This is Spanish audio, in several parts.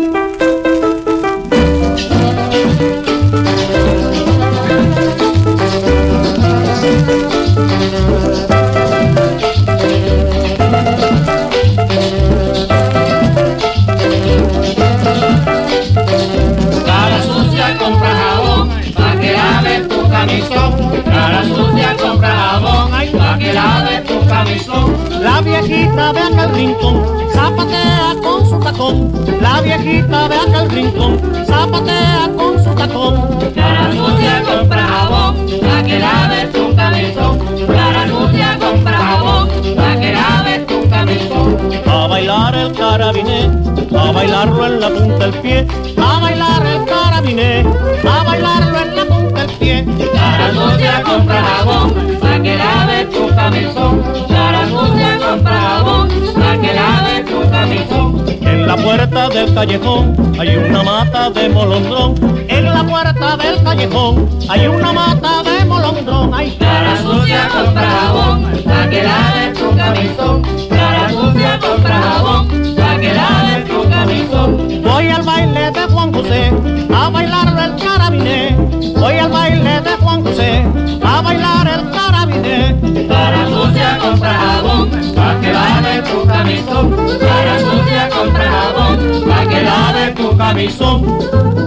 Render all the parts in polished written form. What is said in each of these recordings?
Cara sucia compra jabón, pa' que laves tu camisón. Cara sucia compra jabón, ay, pa' que laves tu camisón. La viejita de aquel rincón zapatea con su tacón. La viejita de aquel rincón zapatea con su tacón. Cara sucia compra jabón, pa' que laves tu camisón. Cara sucia compra jabón, pa' que laves tu camisón. A bailar el carabiné, a bailarlo en la punta del pie. A bailar el carabiné, a bailarlo en la punta del pie. Cara sucia compra jabón, pa' que laves tu camisón. Cara sucia compra jabón, pa' que laves tu camisón. En la puerta del callejón hay una mata de molondrón. En la puerta del callejón hay una mata de molondrón. Ay, Cara sucia compra jabón, pa' que laves tu camisón. Cara sucia compra jabón, pa' que laves tu camisón. voy al baile de Juan José, a bailar el carabiné. Voy al baile de Juan José, a bailar el carabiné. Cara sucia compra jabón, pa' que laves tu camisón. Cara sucia compra jabón, pa' que laves tu camisón.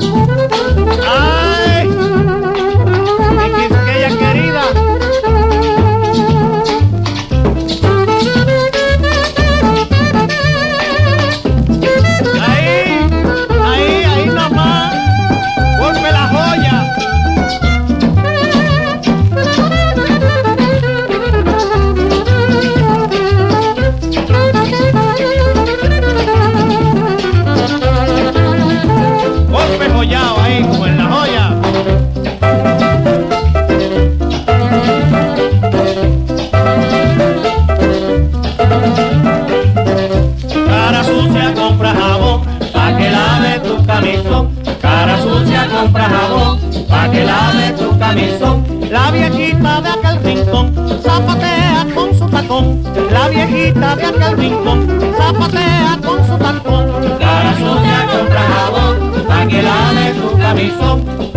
¡Ay! Mi Quisqueya querida. Ahí nada más. Ponme la joya. Golpe joyao ahí, como en la joya. Cara sucia compra jabón, pa' que lave tu camisón. Cara sucia compra jabón, pa' que laves tu camisón. La viejita de aquel rincón zapatea con su tacón. La viejita de aquel rincón zapatea con su tacón. Cara sucia compra jabón, pa' que laves tu camisón.